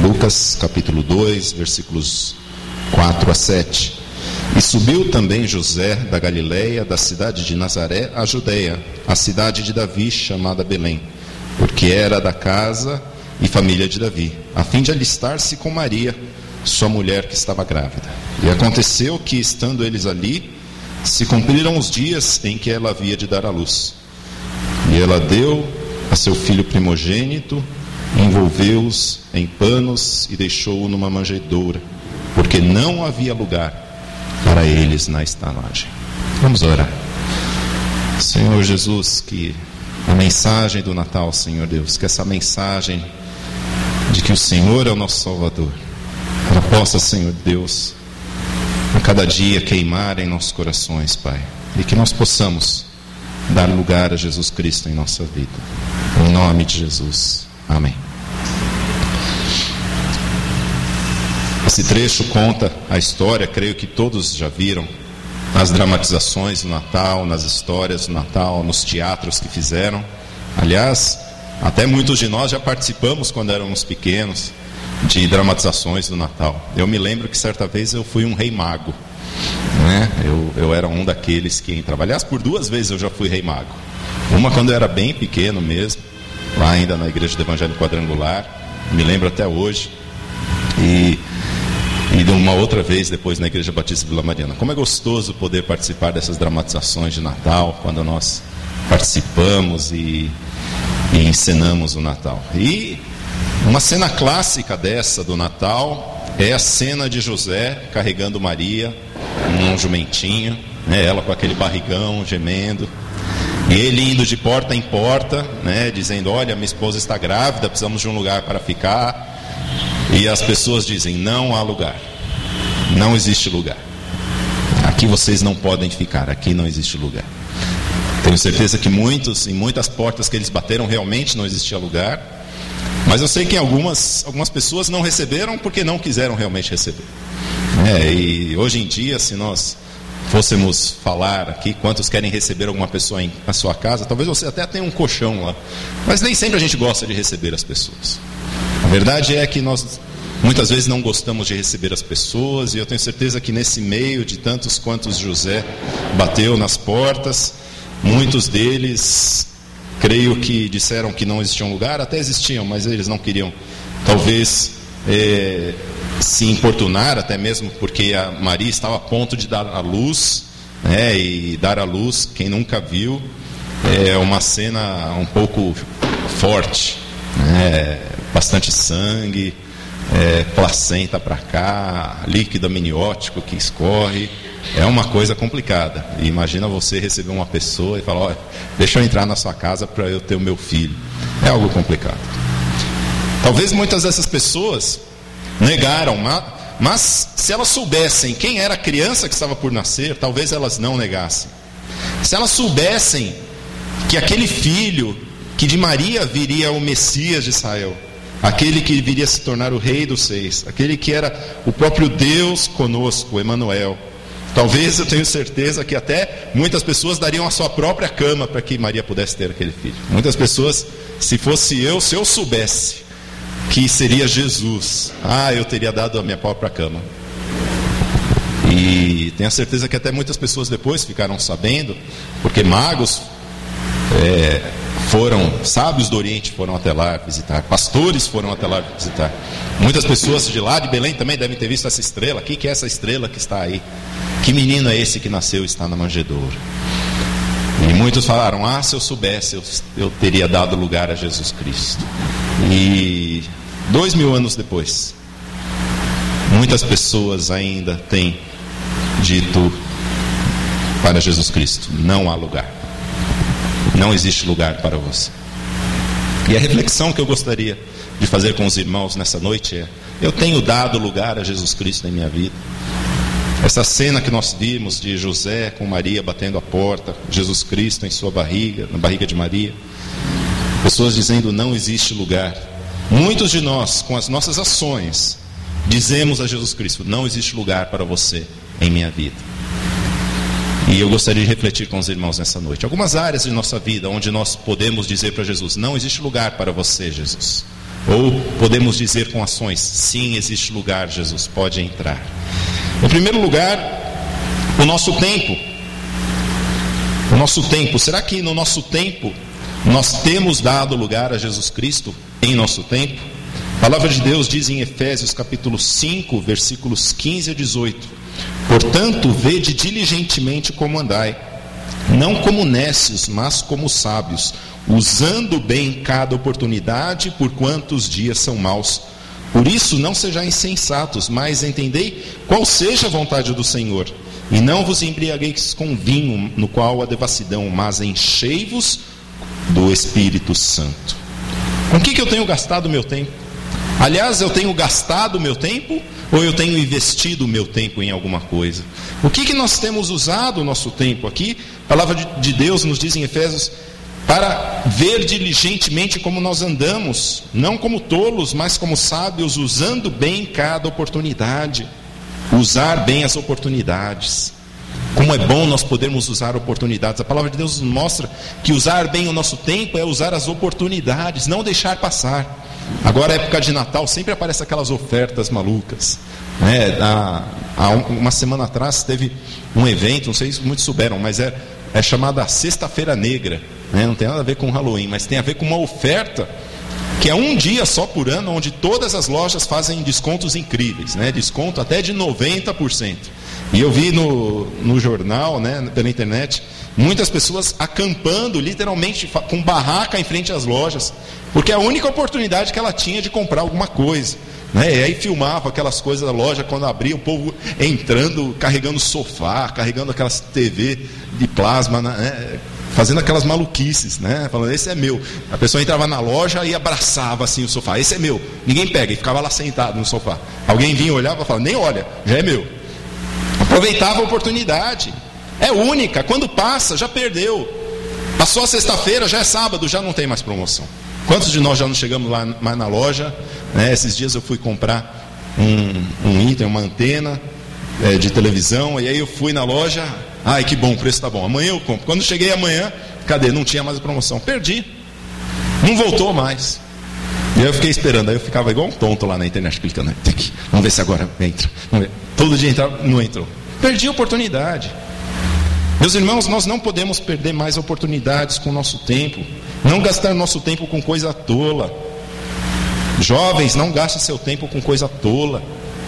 Lucas capítulo 2, versículos 4 a 7. E subiu também José da Galileia, da cidade de Nazaré, à Judeia, a cidade de Davi, chamada Belém, porque era da casa e família de Davi, a fim de alistar-se com Maria, sua mulher que estava grávida. E aconteceu que, estando eles ali, se cumpriram os dias em que ela havia de dar à luz. E ela deu a seu filho primogênito, envolveu-os em panos e deixou-o numa manjedoura, porque não havia lugar para eles na estalagem. Vamos orar. Senhor Jesus, que a mensagem do Natal, Senhor Deus, que essa mensagem de que o Senhor é o nosso Salvador, ela possa, Senhor Deus, a cada dia queimar em nossos corações, Pai, e que nós possamos dar lugar a Jesus Cristo em nossa vida. Em nome de Jesus. Amém. Esse trecho conta a história, creio que todos já viram, nas dramatizações do Natal, nas histórias do Natal, nos teatros que fizeram. Aliás, até muitos de nós já participamos, quando éramos pequenos, de dramatizações do Natal. Eu me lembro que certa vez eu fui um rei mago, né? Eu era um daqueles que entrava. Aliás, por 2 vezes eu já fui rei mago. Uma quando eu era bem pequeno mesmo, lá ainda na igreja do Evangelho Quadrangular, me lembro até hoje, e de uma outra vez depois na Igreja Batista Vila Mariana. Como é gostoso poder participar dessas dramatizações de Natal, quando nós participamos e encenamos o Natal. E uma cena clássica dessa do Natal é a cena de José carregando Maria num jumentinho, né, ela com aquele barrigão gemendo, e ele indo de porta em porta, né, dizendo: olha, minha esposa está grávida, precisamos de um lugar para ficar. E as pessoas dizem: não há lugar, não existe lugar, aqui vocês não podem ficar, aqui não existe lugar. Tenho certeza que em muitas portas que eles bateram realmente não existia lugar, mas eu sei que algumas pessoas não receberam porque não quiseram realmente receber. E hoje em dia, se nós fôssemos falar aqui quantos querem receber alguma pessoa na sua casa, talvez você até tenha um colchão lá, mas nem sempre a gente gosta de receber as pessoas. A verdade é que nós muitas vezes não gostamos de receber as pessoas, e eu tenho certeza que nesse meio de tantos quantos José bateu nas portas, muitos deles, creio que disseram que não existia um lugar, até existiam, mas eles não queriam, talvez, se importunar, até mesmo porque a Maria estava a ponto de dar à luz, né, e dar à luz, quem nunca viu, é uma cena um pouco forte, né, bastante sangue, placenta para cá, líquido amniótico que escorre, é uma coisa complicada. E imagina você receber uma pessoa e falar: olha, deixa eu entrar na sua casa para eu ter o meu filho. É algo complicado. Talvez muitas dessas pessoas negaram, mas se elas soubessem quem era a criança que estava por nascer, talvez elas não negassem. Se elas soubessem que aquele filho, que de Maria viria o Messias de Israel, aquele que viria se tornar o Rei dos Reis, aquele que era o próprio Deus conosco, Emanuel, talvez, eu tenho certeza que até muitas pessoas dariam a sua própria cama para que Maria pudesse ter aquele filho. Muitas pessoas, se eu soubesse que seria Jesus, eu teria dado a minha própria cama. E tenho certeza que até muitas pessoas depois ficaram sabendo, porque magos sábios do Oriente foram até lá visitar, pastores foram até lá visitar. Muitas pessoas de lá de Belém também devem ter visto essa estrela. O que é essa estrela que está aí? Que menino é esse que nasceu e está na manjedoura? E muitos falaram: se eu soubesse, eu teria dado lugar a Jesus Cristo. E 2000 anos depois, muitas pessoas ainda têm dito para Jesus Cristo: não há lugar, não existe lugar para você. E a reflexão que eu gostaria de fazer com os irmãos nessa noite é: eu tenho dado lugar a Jesus Cristo em minha vida? Essa cena que nós vimos de José com Maria batendo a porta, Jesus Cristo em sua barriga, na barriga de Maria, pessoas dizendo: não existe lugar. Muitos de nós, com as nossas ações, dizemos a Jesus Cristo: não existe lugar para você em minha vida. E eu gostaria de refletir com os irmãos nessa noite. Algumas áreas de nossa vida onde nós podemos dizer para Jesus: não existe lugar para você, Jesus. Ou podemos dizer com ações: sim, existe lugar, Jesus, pode entrar. Em primeiro lugar, o nosso tempo. O nosso tempo. Será que no nosso tempo nós temos dado lugar a Jesus Cristo em nosso tempo? A palavra de Deus diz em Efésios capítulo 5, versículos 15 a 18: portanto, vede diligentemente como andai, não como nécios, mas como sábios, usando bem cada oportunidade, porquanto os dias são maus. Por isso não sejais insensatos, mas entendei qual seja a vontade do Senhor. E não vos embriagueis com vinho, no qual há devassidão, mas enchei-vos do Espírito Santo. Com o que eu tenho gastado o meu tempo? Aliás, eu tenho gastado o meu tempo ou eu tenho investido o meu tempo em alguma coisa? O que nós temos usado o nosso tempo aqui? A palavra de Deus nos diz em Efésios: para ver diligentemente como nós andamos, não como tolos, mas como sábios, usando bem cada oportunidade. Usar bem as oportunidades. Como é bom nós podermos usar oportunidades. A palavra de Deus nos mostra que usar bem o nosso tempo é usar as oportunidades, não deixar passar. Agora, época de Natal, sempre aparecem aquelas ofertas malucas, né? Há uma semana atrás teve um evento, não sei se muitos souberam, mas é chamada Sexta-feira Negra, né? Não tem nada a ver com Halloween, mas tem a ver com uma oferta que é um dia só por ano, onde todas as lojas fazem descontos incríveis, né? Desconto até de 90%. E eu vi no jornal, né, pela internet, muitas pessoas acampando, literalmente com barraca em frente às lojas, porque é a única oportunidade que ela tinha de comprar alguma coisa, né? E aí filmava aquelas coisas da loja, quando abria, o povo entrando, carregando sofá, carregando aquelas TV de plasma, né? Fazendo aquelas maluquices, né? Falando: esse é meu. A pessoa entrava na loja e abraçava assim o sofá: esse é meu, ninguém pega, e ficava lá sentado no sofá. Alguém vinha, olhava e falava: nem olha, já é meu. Aproveitava a oportunidade. É única, quando passa, já perdeu. Passou a sexta-feira, já é sábado, já não tem mais promoção. Quantos de nós já não chegamos lá mais na loja, né? Esses dias eu fui comprar um item, uma antena de televisão, e aí eu fui na loja: ai, que bom, o preço está bom, amanhã eu compro. Quando cheguei amanhã, cadê? Não tinha mais a promoção, perdi, não voltou mais. E aí eu fiquei esperando, aí eu ficava igual um tonto lá na internet, clicando: vamos ver se agora entra. Todo dia entrava, não entrou. Perdi a oportunidade. Meus irmãos, nós não podemos perder mais oportunidades com o nosso tempo. Não gastar nosso tempo com coisa tola. Jovens, não gaste seu tempo com coisa tola.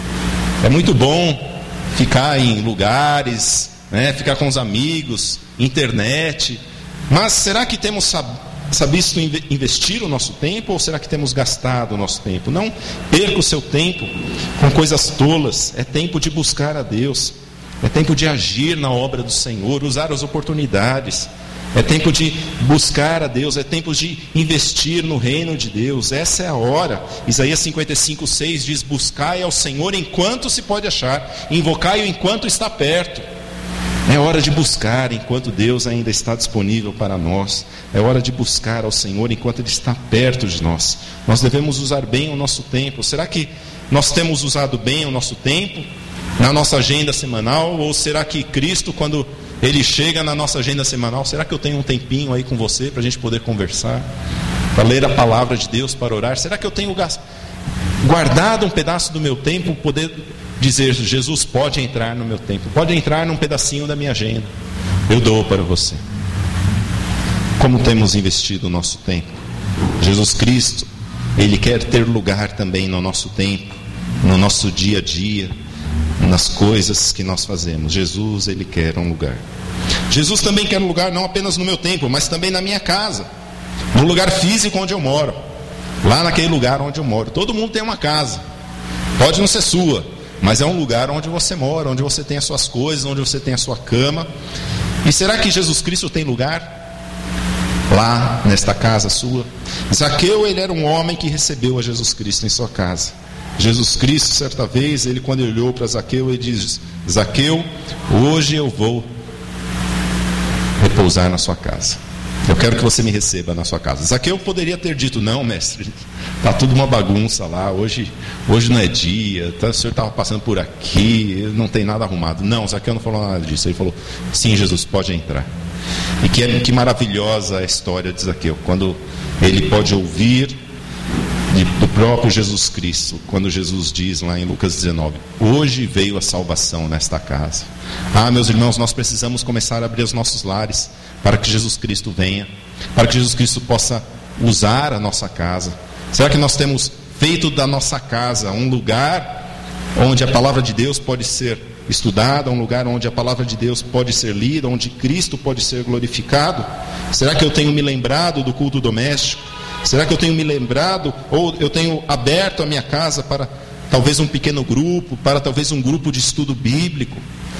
É muito bom ficar em lugares, né, ficar com os amigos, internet. Mas será que temos sabido investir o nosso tempo, ou será que temos gastado o nosso tempo? Não perca o seu tempo com coisas tolas. É tempo de buscar a Deus. É tempo de agir na obra do Senhor, usar as oportunidades. É tempo de buscar a Deus, é tempo de investir no reino de Deus. Essa é a hora. Isaías 55:6 diz: buscai ao Senhor enquanto se pode achar, invocai-o enquanto está perto. É hora de buscar enquanto Deus ainda está disponível para nós. É hora de buscar ao Senhor enquanto Ele está perto de nós. Nós devemos usar bem o nosso tempo. Será que nós temos usado bem o nosso tempo na nossa agenda semanal? Ou será que Cristo, quando Ele chega na nossa agenda semanal, será que eu tenho um tempinho aí com você para a gente poder conversar, para ler a palavra de Deus, para orar? Será que eu tenho guardado um pedaço do meu tempo, poder dizer: Jesus, pode entrar no meu tempo, pode entrar num pedacinho da minha agenda, eu dou para você? Como temos investido o nosso tempo? Jesus Cristo, Ele quer ter lugar também no nosso tempo, no nosso dia a dia, nas coisas que nós fazemos. Jesus, Ele quer um lugar. Jesus também quer um lugar não apenas no meu tempo, mas também na minha casa, no lugar físico onde eu moro, lá naquele lugar onde eu moro. Todo mundo tem uma casa, pode não ser sua, mas é um lugar onde você mora, onde você tem as suas coisas, onde você tem a sua cama. E será que Jesus Cristo tem lugar lá nesta casa sua? Zaqueu, ele era um homem que recebeu a Jesus Cristo em sua casa. Jesus Cristo, certa vez, quando ele olhou para Zaqueu, ele diz: Zaqueu, hoje eu vou repousar na sua casa. Eu quero que você me receba na sua casa. Zaqueu poderia ter dito: não, mestre, está tudo uma bagunça lá, hoje não é dia, o senhor estava passando por aqui, não tem nada arrumado. Não, Zaqueu não falou nada disso. Ele falou: sim, Jesus, pode entrar. E que maravilhosa a história de Zaqueu, quando ele pode ouvir do próprio Jesus Cristo, quando Jesus diz lá em Lucas 19: hoje veio a salvação nesta casa. Meus irmãos, nós precisamos começar a abrir os nossos lares para que Jesus Cristo venha, para que Jesus Cristo possa usar a nossa casa. Será que nós temos feito da nossa casa um lugar onde a palavra de Deus pode ser estudada, um lugar onde a palavra de Deus pode ser lida, onde Cristo pode ser glorificado? Será que eu tenho me lembrado do culto doméstico? Será que eu tenho me lembrado, ou eu tenho aberto a minha casa para talvez um pequeno grupo, para talvez um grupo de estudo bíblico?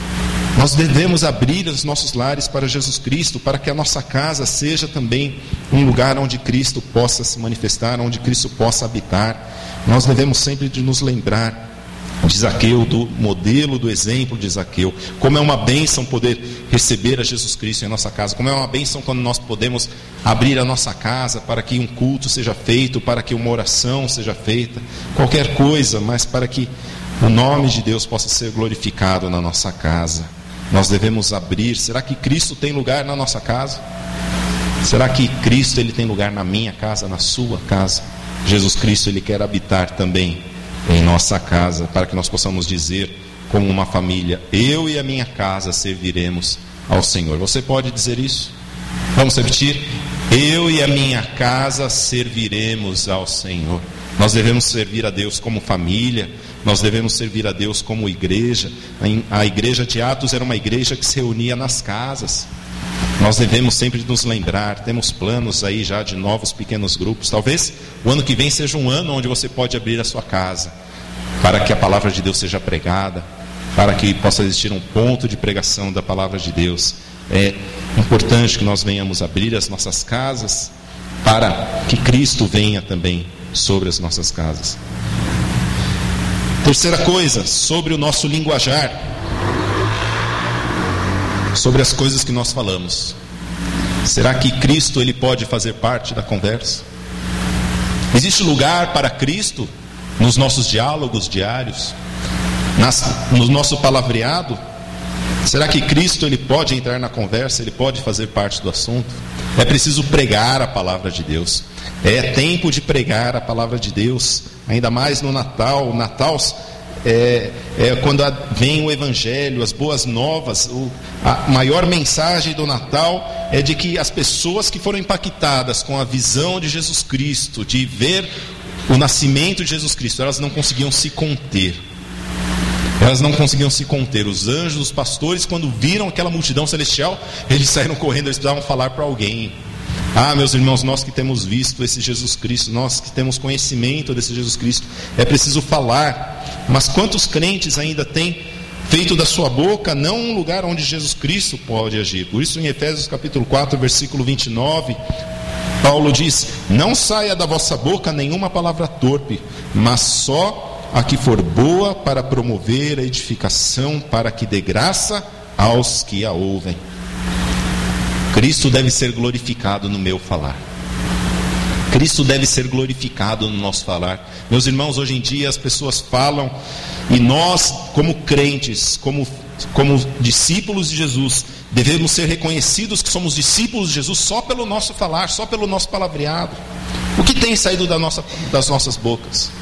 Nós devemos abrir os nossos lares para Jesus Cristo, para que a nossa casa seja também um lugar onde Cristo possa se manifestar, onde Cristo possa habitar. Nós devemos sempre de nos lembrar de Zaqueu, do modelo, do exemplo de Zaqueu. Como é uma bênção poder receber a Jesus Cristo em nossa casa. Como é uma bênção quando nós podemos abrir a nossa casa para que um culto seja feito, para que uma oração seja feita, qualquer coisa, mas para que o nome de Deus possa ser glorificado na nossa casa. Nós devemos abrir. Será que Cristo tem lugar na nossa casa? Será que Cristo ele tem lugar na minha casa, na sua casa? Jesus Cristo ele quer habitar também em nossa casa, para que nós possamos dizer como uma família: eu e a minha casa serviremos ao Senhor. Você pode dizer isso? Vamos repetir: eu e a minha casa serviremos ao Senhor. Nós devemos servir a Deus como família, nós devemos servir a Deus como igreja. A igreja de Atos era uma igreja que se reunia nas casas. Nós devemos sempre nos lembrar, temos planos aí já de novos pequenos grupos. Talvez o ano que vem seja um ano onde você pode abrir a sua casa, para que a palavra de Deus seja pregada, para que possa existir um ponto de pregação da palavra de Deus. É importante que nós venhamos abrir as nossas casas, para que Cristo venha também sobre as nossas casas. Terceira coisa, sobre o nosso linguajar, sobre as coisas que nós falamos. Será que Cristo ele pode fazer parte da conversa? Existe lugar para Cristo nos nossos diálogos diários, no nosso palavreado? Será que Cristo ele pode entrar na conversa, ele pode fazer parte do assunto? É preciso pregar a palavra de Deus. É tempo de pregar a palavra de Deus, ainda mais no Natal. O Natal é quando vem o Evangelho, as boas novas. A maior mensagem do Natal é de que as pessoas que foram impactadas com a visão de Jesus Cristo, de ver o nascimento de Jesus Cristo, elas não conseguiam se conter. Elas não conseguiam se conter. Os anjos, os pastores, quando viram aquela multidão celestial, eles saíram correndo, eles precisavam falar para alguém. Meus irmãos, nós que temos visto esse Jesus Cristo, nós que temos conhecimento desse Jesus Cristo, é preciso falar. Mas quantos crentes ainda têm feito da sua boca não um lugar onde Jesus Cristo pode agir? Por isso em Efésios capítulo 4, versículo 29, Paulo diz: não saia da vossa boca nenhuma palavra torpe, mas só a que for boa para promover a edificação, para que dê graça aos que a ouvem. Cristo deve ser glorificado no meu falar. Cristo deve ser glorificado no nosso falar. Meus irmãos, hoje em dia as pessoas falam, e nós, como crentes, como discípulos de Jesus, devemos ser reconhecidos que somos discípulos de Jesus só pelo nosso falar, só pelo nosso palavreado. O que tem saído das nossas bocas?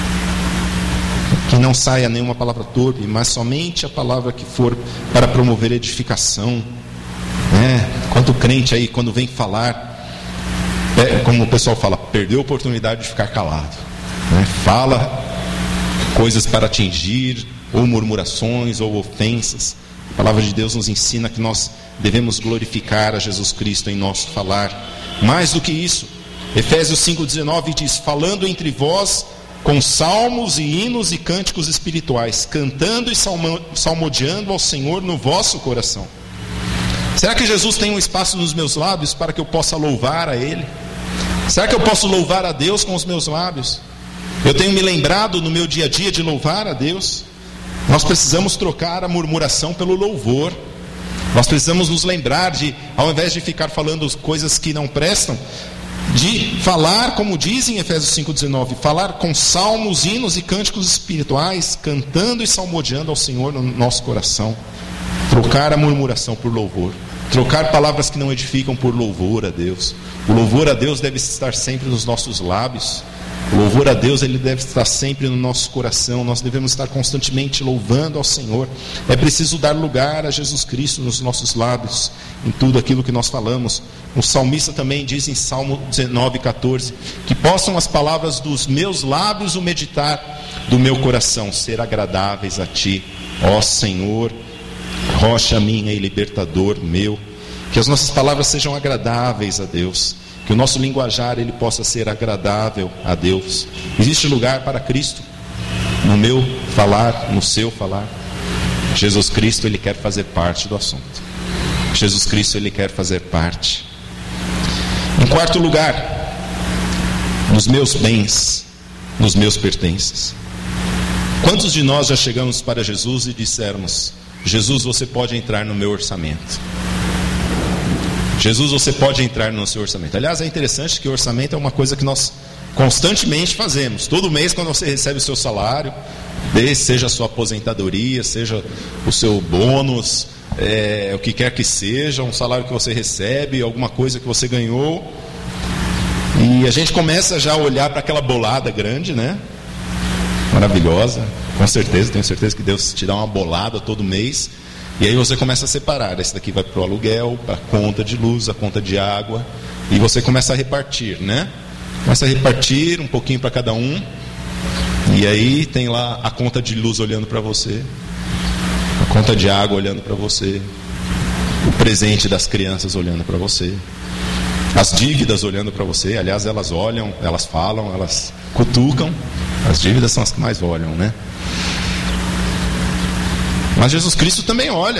Que não saia nenhuma palavra torpe, mas somente a palavra que for para promover edificação. Quanto crente aí, quando vem falar, como o pessoal fala, perdeu a oportunidade de ficar calado. Fala coisas para atingir, ou murmurações, ou ofensas. A palavra de Deus nos ensina que nós devemos glorificar a Jesus Cristo em nosso falar. Mais do que isso, Efésios 5,19 diz: falando entre vós com salmos e hinos e cânticos espirituais, cantando e salmodiando ao Senhor no vosso coração. Será que Jesus tem um espaço nos meus lábios para que eu possa louvar a Ele? Será que eu posso louvar a Deus com os meus lábios? Eu tenho me lembrado no meu dia a dia de louvar a Deus? Nós precisamos trocar a murmuração pelo louvor. Nós precisamos nos lembrar de, ao invés de ficar falando coisas que não prestam, de falar, como diz em Efésios 5,19, falar com salmos, hinos e cânticos espirituais, cantando e salmodiando ao Senhor no nosso coração. Trocar a murmuração por louvor. Trocar palavras que não edificam por louvor a Deus. O louvor a Deus deve estar sempre nos nossos lábios. O louvor a Deus, ele deve estar sempre no nosso coração. Nós devemos estar constantemente louvando ao Senhor. É preciso dar lugar a Jesus Cristo nos nossos lábios, em tudo aquilo que nós falamos. O salmista também diz em Salmo 19:14, que possam as palavras dos meus lábios, o meditar do meu coração, ser agradáveis a Ti, ó Senhor, rocha minha e libertador meu. Que as nossas palavras sejam agradáveis a Deus. Que o nosso linguajar ele possa ser agradável a Deus. Existe lugar para Cristo no meu falar, no seu falar. Jesus Cristo ele quer fazer parte do assunto. Jesus Cristo ele quer fazer parte. Em quarto lugar, nos meus bens, nos meus pertences. Quantos de nós já chegamos para Jesus e dissermos: Jesus, você pode entrar no meu orçamento? Jesus, você pode entrar no seu orçamento. Aliás, é interessante que o orçamento é uma coisa que nós constantemente fazemos. Todo mês, quando você recebe o seu salário, seja a sua aposentadoria, seja o seu bônus, o que quer que seja, um salário que você recebe, alguma coisa que você ganhou, e a gente começa já a olhar para aquela bolada grande, né? Maravilhosa, com certeza, tenho certeza que Deus te dá uma bolada todo mês. E aí você começa a separar, esse daqui vai para o aluguel, para a conta de luz, a conta de água, e você começa a repartir, né? Começa a repartir um pouquinho para cada um, e aí tem lá a conta de luz olhando para você, a conta de água olhando para você, o presente das crianças olhando para você, as dívidas olhando para você. Aliás, elas olham, elas falam, elas cutucam, as dívidas são as que mais olham, né? Mas Jesus Cristo também olha.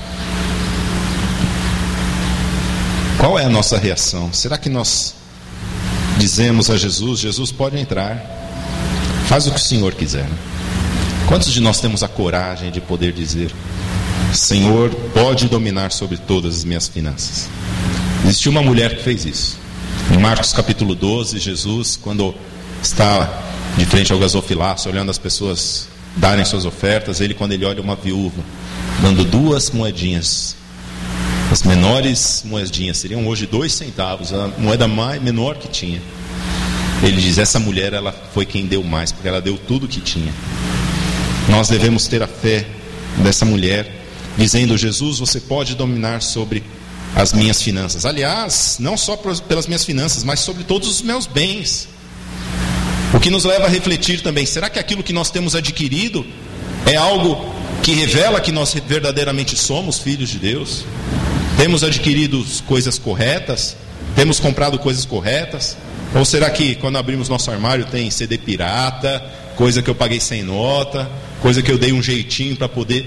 Qual é a nossa reação? Será que nós dizemos a Jesus: Jesus, pode entrar, faz o que o Senhor quiser? Quantos de nós temos a coragem de poder dizer: Senhor, pode dominar sobre todas as minhas finanças? Existiu uma mulher que fez isso. Em Marcos capítulo 12, Jesus, quando está de frente ao gasofilácio, olhando as pessoas darem suas ofertas, quando ele olha uma viúva dando 2 moedinhas, as menores moedinhas, seriam hoje 2 centavos, a moeda menor que tinha, ele diz: essa mulher, ela foi quem deu mais, porque ela deu tudo que tinha. Nós devemos ter a fé dessa mulher, dizendo: Jesus, você pode dominar sobre as minhas finanças. Aliás, não só pelas minhas finanças, mas sobre todos os meus bens. O que nos leva a refletir também: será que aquilo que nós temos adquirido é algo que revela que nós verdadeiramente somos filhos de Deus? Temos adquirido coisas corretas? Temos comprado coisas corretas? Ou será que quando abrimos nosso armário tem CD pirata, coisa que eu paguei sem nota, coisa que eu dei um jeitinho para poder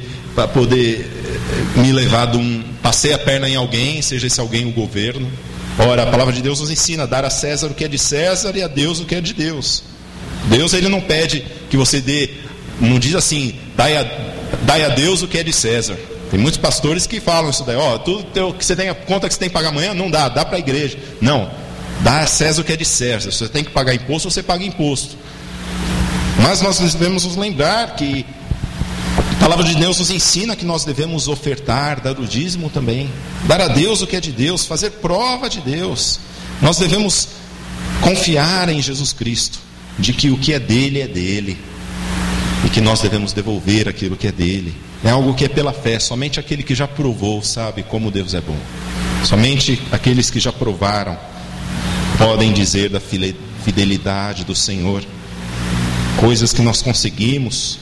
me levar passei a perna em alguém, seja esse alguém o governo? Ora, a palavra de Deus nos ensina a dar a César o que é de César e a Deus o que é de Deus. Deus, ele não pede que você dê, não diz assim: dai a Deus o que é de César. Tem muitos pastores que falam isso daí: tudo que você tem, a conta que você tem que pagar amanhã, não dá para a igreja. Não, dá a César o que é de César. Se você tem que pagar imposto, você paga imposto. Mas nós devemos nos lembrar que a palavra de Deus nos ensina que nós devemos ofertar, dar o dízimo também, dar a Deus o que é de Deus, fazer prova de Deus. Nós devemos confiar em Jesus Cristo, de que o que é dele, e que nós devemos devolver aquilo que é dele. É algo que é pela fé. Somente aquele que já provou sabe como Deus é bom. Somente aqueles que já provaram podem dizer da fidelidade do Senhor. Coisas que nós conseguimos,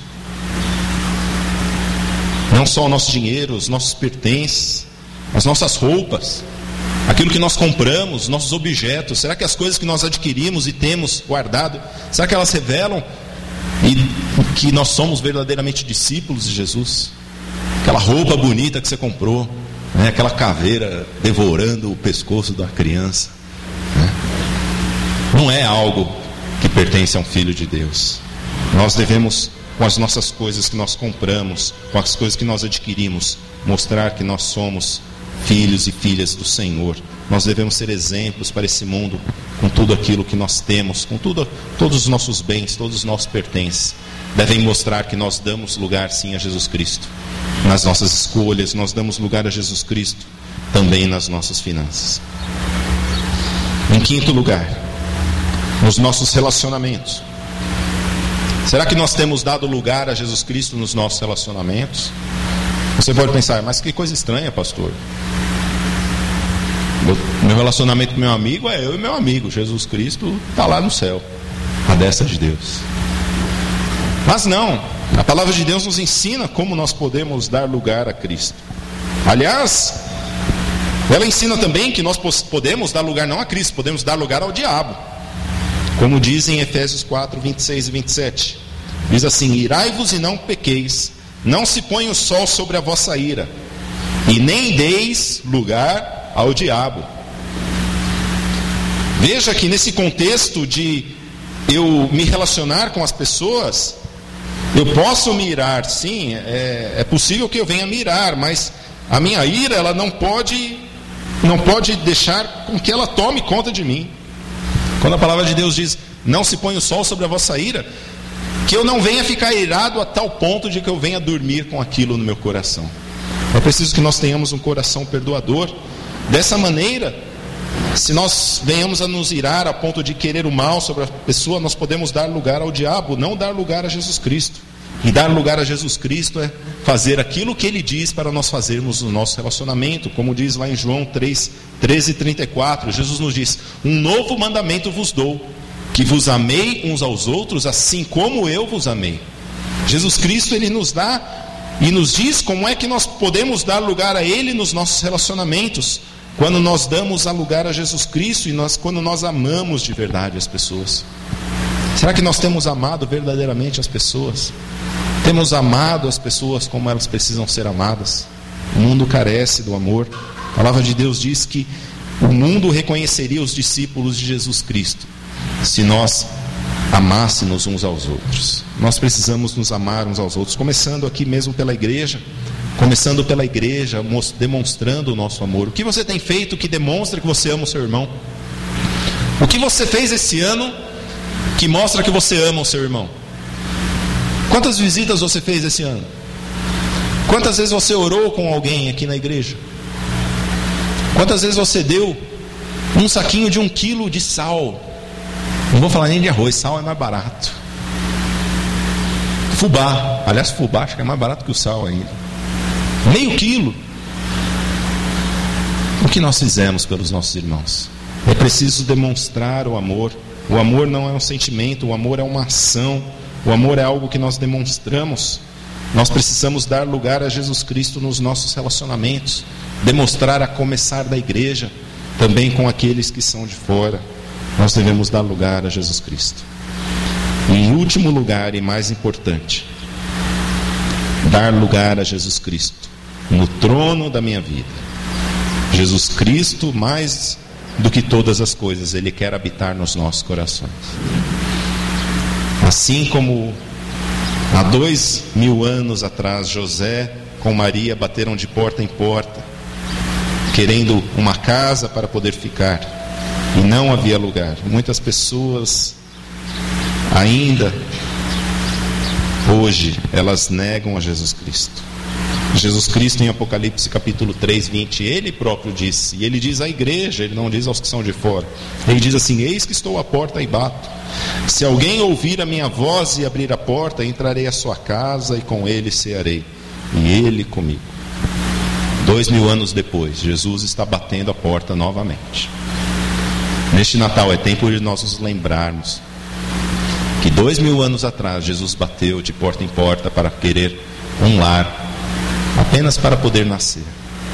não só o nosso dinheiro, os nossos pertences, as nossas roupas, aquilo que nós compramos, nossos objetos. Será que as coisas que nós adquirimos e temos guardado, será que elas revelam que nós somos verdadeiramente discípulos de Jesus? Aquela roupa bonita que você comprou, né? Aquela caveira devorando o pescoço da criança, né? Não é algo que pertence a um filho de Deus. Nós devemos, com as nossas coisas que nós compramos, com as coisas que nós adquirimos, mostrar que nós somos filhos e filhas do Senhor. Nós devemos ser exemplos para esse mundo, com tudo aquilo que nós temos, com todos os nossos bens, todos os nossos pertences. Devem mostrar que nós damos lugar sim a Jesus Cristo. Nas nossas escolhas, nós damos lugar a Jesus Cristo, também nas nossas finanças. Em quinto lugar, nos nossos relacionamentos. Será que nós temos dado lugar a Jesus Cristo nos nossos relacionamentos? Você pode pensar, mas que coisa estranha, pastor. Meu relacionamento com meu amigo é eu e meu amigo. Jesus Cristo está lá no céu, à destra de Deus. Mas não, a palavra de Deus nos ensina como nós podemos dar lugar a Cristo. Aliás, ela ensina também que nós podemos dar lugar não a Cristo, podemos dar lugar ao diabo. Como diz em Efésios 4, 26 e 27. Diz assim: irai-vos e não pequeis, não se ponha o sol sobre a vossa ira, e nem deis lugar ao diabo. Veja que nesse contexto de eu me relacionar com as pessoas, eu posso me irar, sim, é possível que eu venha me irar, mas a minha ira, ela não pode deixar com que ela tome conta de mim. Quando a palavra de Deus diz, não se põe o sol sobre a vossa ira, que eu não venha ficar irado a tal ponto de que eu venha dormir com aquilo no meu coração. É preciso que nós tenhamos um coração perdoador. Dessa maneira, se nós venhamos a nos irar a ponto de querer o mal sobre a pessoa, nós podemos dar lugar ao diabo, não dar lugar a Jesus Cristo. E dar lugar a Jesus Cristo é fazer aquilo que Ele diz para nós fazermos no nosso relacionamento. Como diz lá em João 3, 13 e 34, Jesus nos diz: um novo mandamento vos dou, que vos amei uns aos outros, assim como eu vos amei. Jesus Cristo, Ele nos dá e nos diz como é que nós podemos dar lugar a Ele nos nossos relacionamentos, quando nós damos lugar a Jesus Cristo e quando nós amamos de verdade as pessoas. Será que nós temos amado verdadeiramente as pessoas? Temos amado as pessoas como elas precisam ser amadas? O mundo carece do amor. A palavra de Deus diz que o mundo reconheceria os discípulos de Jesus Cristo se nós amássemos uns aos outros. Nós precisamos nos amar uns aos outros, começando aqui mesmo pela igreja, demonstrando o nosso amor. O que você tem feito que demonstra que você ama o seu irmão? O que você fez esse ano que mostra que você ama o seu irmão? Quantas visitas você fez esse ano? Quantas vezes você orou com alguém aqui na igreja? Quantas vezes você deu um saquinho de 1 quilo de sal? Não vou falar nem de arroz, sal é mais barato. Fubá, aliás, fubá acho que é mais barato que o sal ainda. Meio quilo. O que nós fizemos pelos nossos irmãos? É preciso demonstrar o amor. O amor não é um sentimento, o amor é uma ação. O amor é algo que nós demonstramos. Nós precisamos dar lugar a Jesus Cristo nos nossos relacionamentos, demonstrar a começar da igreja, também com aqueles que são de fora. Nós devemos dar lugar a Jesus Cristo. E em último lugar e mais importante, dar lugar a Jesus Cristo no trono da minha vida. Jesus Cristo, mais do que todas as coisas, Ele quer habitar nos nossos corações. Assim como há 2000 anos atrás, José com Maria bateram de porta em porta, querendo uma casa para poder ficar, e não havia lugar. Muitas pessoas ainda hoje, elas negam a Jesus Cristo. Jesus Cristo em Apocalipse capítulo 3, 20, Ele próprio disse, e Ele diz à igreja, Ele não diz aos que são de fora, Ele diz assim: eis que estou à porta e bato, se alguém ouvir a minha voz e abrir a porta, entrarei à sua casa e com ele cearei, e ele comigo. 2000 anos depois, Jesus está batendo a porta novamente. Neste Natal é tempo de nós nos lembrarmos que 2000 anos atrás Jesus bateu de porta em porta para querer um lar, apenas para poder nascer.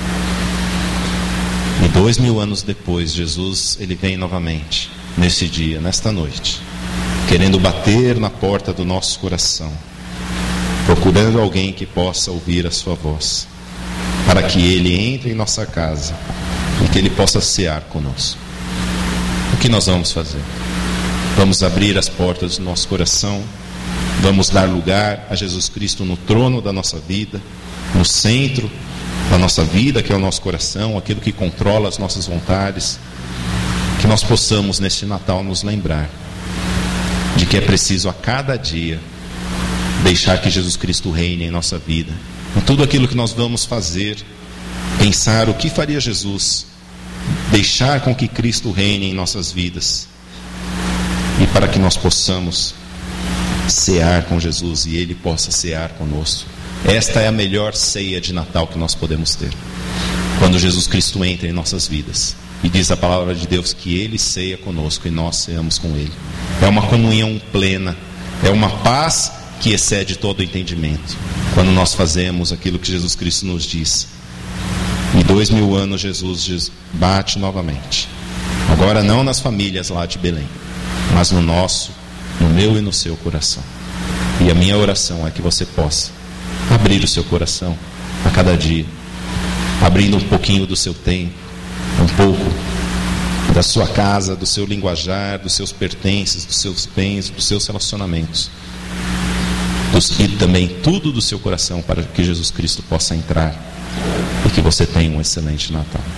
E 2000 anos depois, Jesus, Ele vem novamente, nesse dia, nesta noite, querendo bater na porta do nosso coração, procurando alguém que possa ouvir a sua voz, para que Ele entre em nossa casa e que Ele possa cear conosco. O que nós vamos fazer? Vamos abrir as portas do nosso coração, vamos dar lugar a Jesus Cristo no trono da nossa vida, no centro da nossa vida, que é o nosso coração, aquilo que controla as nossas vontades. Que nós possamos neste Natal nos lembrar de que é preciso a cada dia deixar que Jesus Cristo reine em nossa vida. Em tudo aquilo que nós vamos fazer, pensar o que faria Jesus, deixar com que Cristo reine em nossas vidas. e para que nós possamos cear com Jesus e Ele possa cear conosco. Esta é a melhor ceia de Natal que nós podemos ter, quando Jesus Cristo entra em nossas vidas e diz a palavra de Deus que Ele ceia conosco e nós ceamos com Ele. É uma comunhão plena, é uma paz que excede todo o entendimento, quando nós fazemos aquilo que Jesus Cristo nos diz. Em 2000 anos Jesus bate novamente, agora não nas famílias lá de Belém, mas no nosso, no meu e no seu coração. E a minha oração é que você possa abrir o seu coração a cada dia, abrindo um pouquinho do seu tempo, um pouco da sua casa, do seu linguajar, dos seus pertences, dos seus bens, dos seus relacionamentos, e também tudo do seu coração, para que Jesus Cristo possa entrar e que você tenha um excelente Natal.